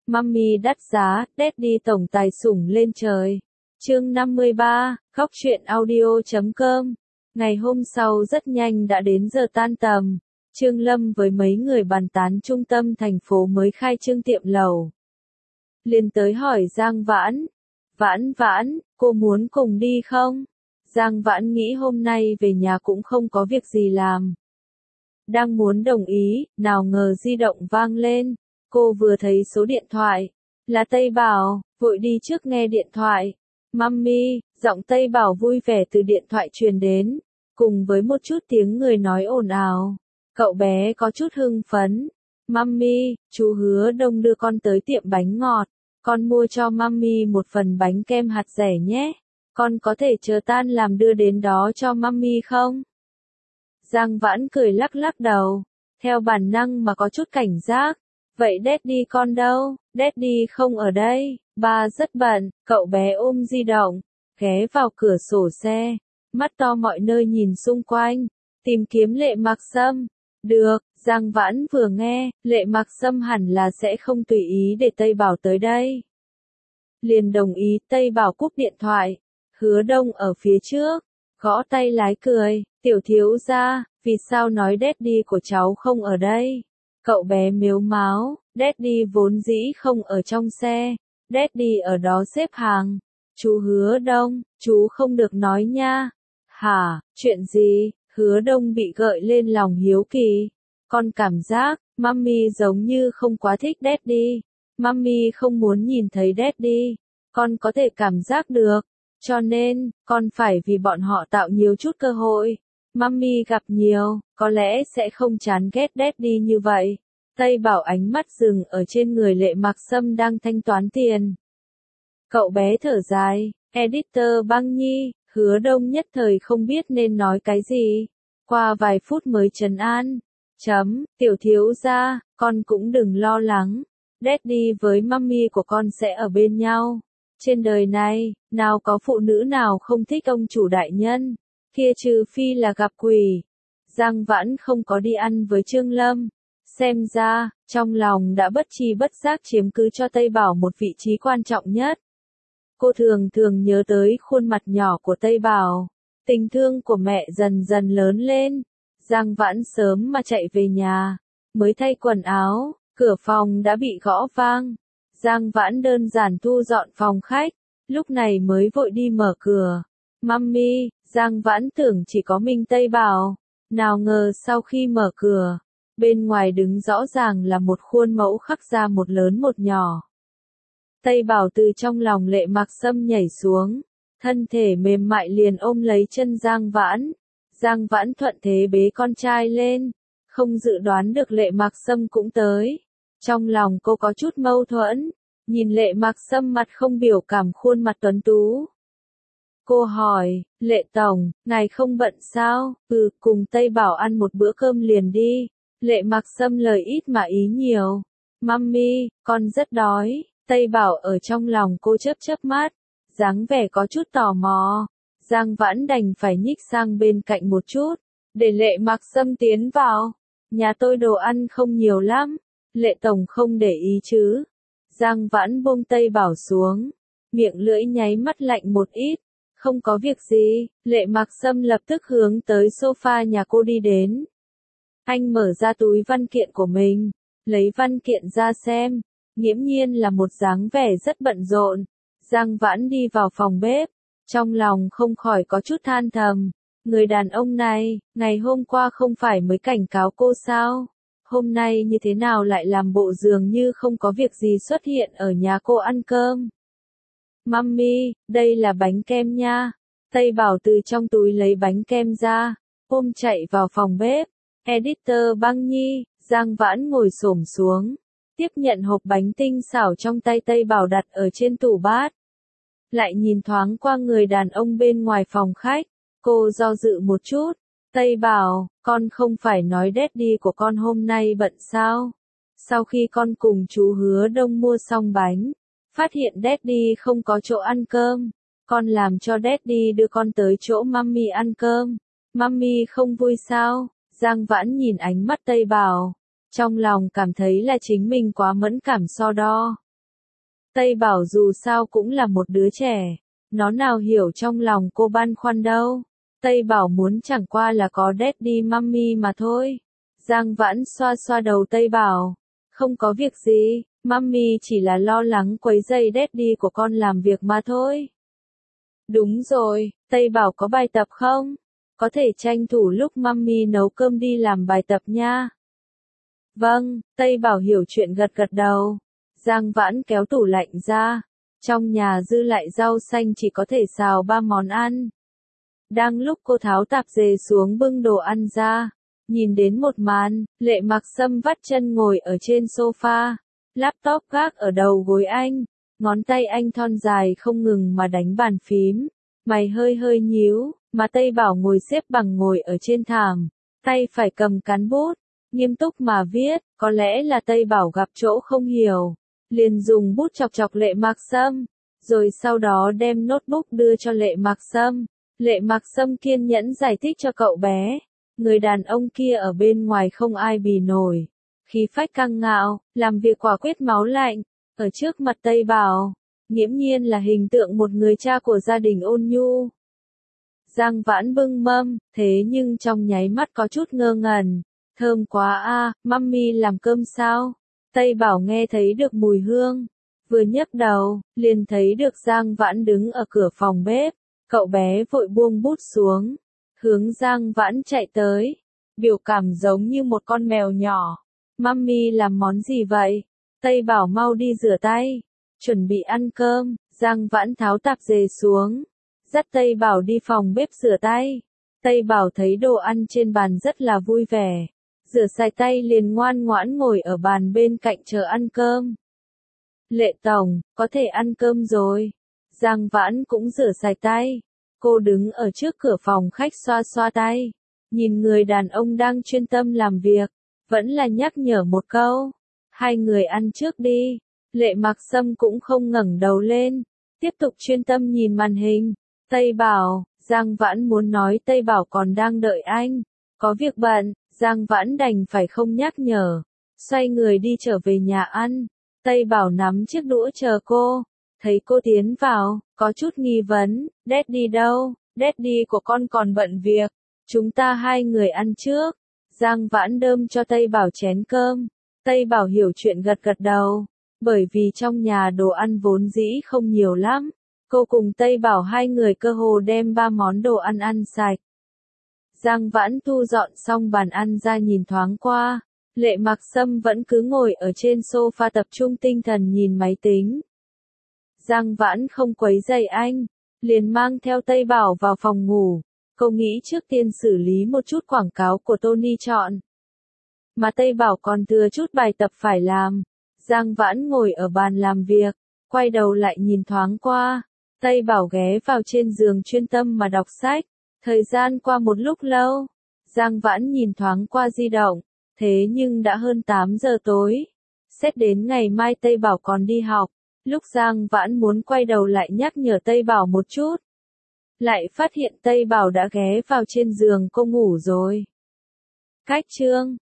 Mummy đắt giá, Daddy tổng tài sủng lên trời. Chương 53, Góc truyện audio.com. Ngày hôm sau rất nhanh đã đến giờ tan tầm. Trương Lâm với mấy người bàn tán trung tâm thành phố mới khai trương tiệm lẩu. Liền tới hỏi Giang Vãn. Vãn, cô muốn cùng đi không? Giang Vãn nghĩ hôm nay về nhà cũng không có việc gì làm. Đang muốn đồng ý, nào ngờ di động vang lên. Cô vừa thấy số điện thoại. Là Tây Bảo, vội đi trước nghe điện thoại. Mummy, giọng Tây Bảo vui vẻ từ điện thoại truyền đến. Cùng với một chút tiếng người nói ồn ào. Cậu bé có chút hưng phấn. Mummy, chú Hứa Đông đưa con tới tiệm bánh ngọt. Con mua cho Mummy một phần bánh kem hạt dẻ nhé. Con có thể chờ tan làm đưa đến đó cho Mummy không? Giang Vãn cười lắc lắc đầu. Theo bản năng mà có chút cảnh giác. Vậy Daddy con đâu? Daddy không ở đây. Ba rất bận. Cậu bé ôm di động. Ghé vào cửa sổ xe. Mắt to mọi nơi nhìn xung quanh. Tìm kiếm Lệ Mặc Sâm. Được, Giang Vãn vừa nghe, Lệ Mặc Sâm hẳn là sẽ không tùy ý để Tây Bảo tới đây. Liền đồng ý. Tây Bảo cúp điện thoại. Hứa Đông ở phía trước, gõ tay lái cười, tiểu thiếu gia, vì sao nói Daddy của cháu không ở đây? Cậu bé mếu máo, Daddy vốn dĩ không ở trong xe, Daddy ở đó xếp hàng. Chú Hứa Đông, chú không được nói nha. Hả, chuyện gì? Hứa Đông bị gợi lên lòng hiếu kỳ. Con cảm giác, Mummy giống như không quá thích Daddy. Mummy không muốn nhìn thấy Daddy. Con có thể cảm giác được. Cho nên, con phải vì bọn họ tạo nhiều chút cơ hội. Mummy gặp nhiều, có lẽ sẽ không chán ghét Daddy như vậy. Tây Bảo ánh mắt dừng ở trên người Lệ Mặc Sâm đang thanh toán tiền. Cậu bé thở dài, editor Băng Nhi, Hứa Đông nhất thời không biết nên nói cái gì. Qua vài phút mới trấn an. Tiểu thiếu gia, con cũng đừng lo lắng. Daddy với Mummy của con sẽ ở bên nhau. Trên đời này, nào có phụ nữ nào không thích ông chủ đại nhân, kia trừ phi là gặp quỷ. Giang Vãn không có đi ăn với Trương Lâm. Xem ra, trong lòng đã bất tri bất giác chiếm cứ cho Tây Bảo một vị trí quan trọng nhất. Cô thường nhớ tới khuôn mặt nhỏ của Tây Bảo. Tình thương của mẹ dần dần lớn lên. Giang Vãn sớm mà chạy về nhà. Mới thay quần áo, cửa phòng đã bị gõ vang. Giang Vãn đơn giản thu dọn phòng khách, lúc này mới vội đi mở cửa. Mummy, Giang Vãn tưởng chỉ có mình Tây Bảo. Nào ngờ sau khi mở cửa, bên ngoài đứng rõ ràng là một khuôn mẫu khắc ra một lớn một nhỏ. Tây Bảo từ trong lòng Lệ Mặc Sâm nhảy xuống, thân thể mềm mại liền ôm lấy chân Giang Vãn. Giang Vãn thuận thế bế con trai lên, không dự đoán được Lệ Mặc Sâm cũng tới. Trong lòng cô có chút mâu thuẫn, nhìn Lệ Mặc Sâm mặt không biểu cảm khuôn mặt tuấn tú. Cô hỏi, Lệ Tổng, ngài không bận sao? Cùng Tây Bảo ăn một bữa cơm liền đi. Lệ Mặc Sâm lời ít mà ý nhiều. Mummy, con rất đói. Tây Bảo ở trong lòng cô chớp mắt, dáng vẻ có chút tò mò. Giang Vãn đành phải nhích sang bên cạnh một chút, để Lệ Mặc Sâm tiến vào. Nhà tôi đồ ăn không nhiều lắm. Lệ Tổng không để ý chứ? Giang Vãn buông Tây Bảo xuống, miệng lưỡi nháy mắt lạnh một ít. Không có việc gì. Lệ Mặc Sâm lập tức hướng tới sofa nhà cô đi đến. Anh mở ra túi văn kiện của mình, lấy văn kiện ra xem, nghiễm nhiên là một dáng vẻ rất bận rộn. Giang Vãn đi vào phòng bếp, trong lòng không khỏi có chút than thầm. Người đàn ông này, ngày hôm qua không phải mới cảnh cáo cô sao? Hôm nay như thế nào lại làm bộ dường như không có việc gì xuất hiện ở nhà cô ăn cơm. Mummy, đây là bánh kem nha. Tây Bảo từ trong túi lấy bánh kem ra, ôm chạy vào phòng bếp. Editor Băng Nhi, Giang Vãn ngồi xổm xuống, tiếp nhận hộp bánh tinh xảo trong tay Tây Bảo đặt ở trên tủ bát. Lại nhìn thoáng qua người đàn ông bên ngoài phòng khách, cô do dự một chút. Tây Bảo, con không phải nói Daddy của con hôm nay bận sao? Sau khi con cùng chú Hứa Đông mua xong bánh, phát hiện Daddy không có chỗ ăn cơm, con làm cho Daddy đưa con tới chỗ Mummy ăn cơm. Mummy không vui sao? Giang Vãn nhìn ánh mắt Tây Bảo, trong lòng cảm thấy là chính mình quá mẫn cảm so đo. Tây Bảo dù sao cũng là một đứa trẻ, nó nào hiểu trong lòng cô băn khoăn đâu. Tây Bảo muốn chẳng qua là có daddy mommy mà thôi. Giang Vãn xoa xoa đầu Tây Bảo. Không có việc gì, mommy chỉ là lo lắng quấy rầy daddy của con làm việc mà thôi. Đúng rồi, Tây Bảo có bài tập không? Có thể tranh thủ lúc mommy nấu cơm đi làm bài tập nha. Vâng, Tây Bảo hiểu chuyện gật gật đầu. Giang Vãn kéo tủ lạnh ra. Trong nhà dư lại rau xanh chỉ có thể xào 3 món ăn. Đang lúc cô tháo tạp dề xuống bưng đồ ăn ra, nhìn đến một màn, Lệ Mặc Sâm vắt chân ngồi ở trên sofa, laptop gác ở đầu gối anh, ngón tay anh thon dài không ngừng mà đánh bàn phím, mày hơi hơi nhíu, mà Tây Bảo ngồi xếp bằng ngồi ở trên thảm, tay phải cầm cán bút, nghiêm túc mà viết, có lẽ là Tây Bảo gặp chỗ không hiểu, liền dùng bút chọc chọc Lệ Mặc Sâm, rồi sau đó đem notebook đưa cho Lệ Mặc Sâm. Lệ Mặc Sâm kiên nhẫn giải thích cho cậu bé, người đàn ông kia ở bên ngoài không ai bì nổi, khí phách căng ngạo, làm việc quả quyết máu lạnh, ở trước mặt Tây Bảo, nghiễm nhiên là hình tượng một người cha của gia đình ôn nhu. Giang Vãn bưng mâm, thế nhưng trong nháy mắt có chút ngơ ngẩn, thơm quá a, mummy làm cơm sao? Tây Bảo nghe thấy được mùi hương, vừa nhấc đầu, liền thấy được Giang Vãn đứng ở cửa phòng bếp. Cậu bé vội buông bút xuống, hướng Giang Vãn chạy tới, biểu cảm giống như một con mèo nhỏ. Mummy làm món gì vậy? Tây Bảo mau đi rửa tay, chuẩn bị ăn cơm. Giang Vãn tháo tạp dề xuống, dắt Tây Bảo đi phòng bếp rửa tay. Tây Bảo thấy đồ ăn trên bàn rất là vui vẻ, rửa sạch tay liền ngoan ngoãn ngồi ở bàn bên cạnh chờ ăn cơm. Lệ Tổng, có thể ăn cơm rồi. Giang Vãn cũng rửa sạch tay. Cô đứng ở trước cửa phòng khách xoa xoa tay. Nhìn người đàn ông đang chuyên tâm làm việc. Vẫn là nhắc nhở một câu. Hai người ăn trước đi. Lệ Mặc Sâm cũng không ngẩng đầu lên. Tiếp tục chuyên tâm nhìn màn hình. Tây Bảo, Giang Vãn muốn nói Tây Bảo còn đang đợi anh. Có việc bận, Giang Vãn đành phải không nhắc nhở. Xoay người đi trở về nhà ăn. Tây Bảo nắm chiếc đũa chờ cô. Thấy cô tiến vào, có chút nghi vấn, Daddy đâu? Daddy của con còn bận việc. Chúng ta hai người ăn trước. Giang Vãn đơm cho Tây Bảo chén cơm. Tây Bảo hiểu chuyện gật gật đầu. Bởi vì trong nhà đồ ăn vốn dĩ không nhiều lắm. Cô cùng Tây Bảo hai người cơ hồ đem 3 món đồ ăn ăn sạch. Giang Vãn thu dọn xong bàn ăn ra nhìn thoáng qua. Lệ Mặc Sâm vẫn cứ ngồi ở trên sofa tập trung tinh thần nhìn máy tính. Giang Vãn không quấy rầy anh, liền mang theo Tây Bảo vào phòng ngủ. Cô nghĩ trước tiên xử lý một chút quảng cáo của Tony chọn. Mà Tây Bảo còn thừa chút bài tập phải làm. Giang Vãn ngồi ở bàn làm việc, quay đầu lại nhìn thoáng qua. Tây Bảo ghé vào trên giường chuyên tâm mà đọc sách. Thời gian qua một lúc lâu, Giang Vãn nhìn thoáng qua di động, thế nhưng đã hơn 8 giờ tối. Xét đến ngày mai Tây Bảo còn đi học. Lúc Giang Vãn muốn quay đầu lại nhắc nhở Tây Bảo một chút. Lại phát hiện Tây Bảo đã ghé vào trên giường cô ngủ rồi. Cách chương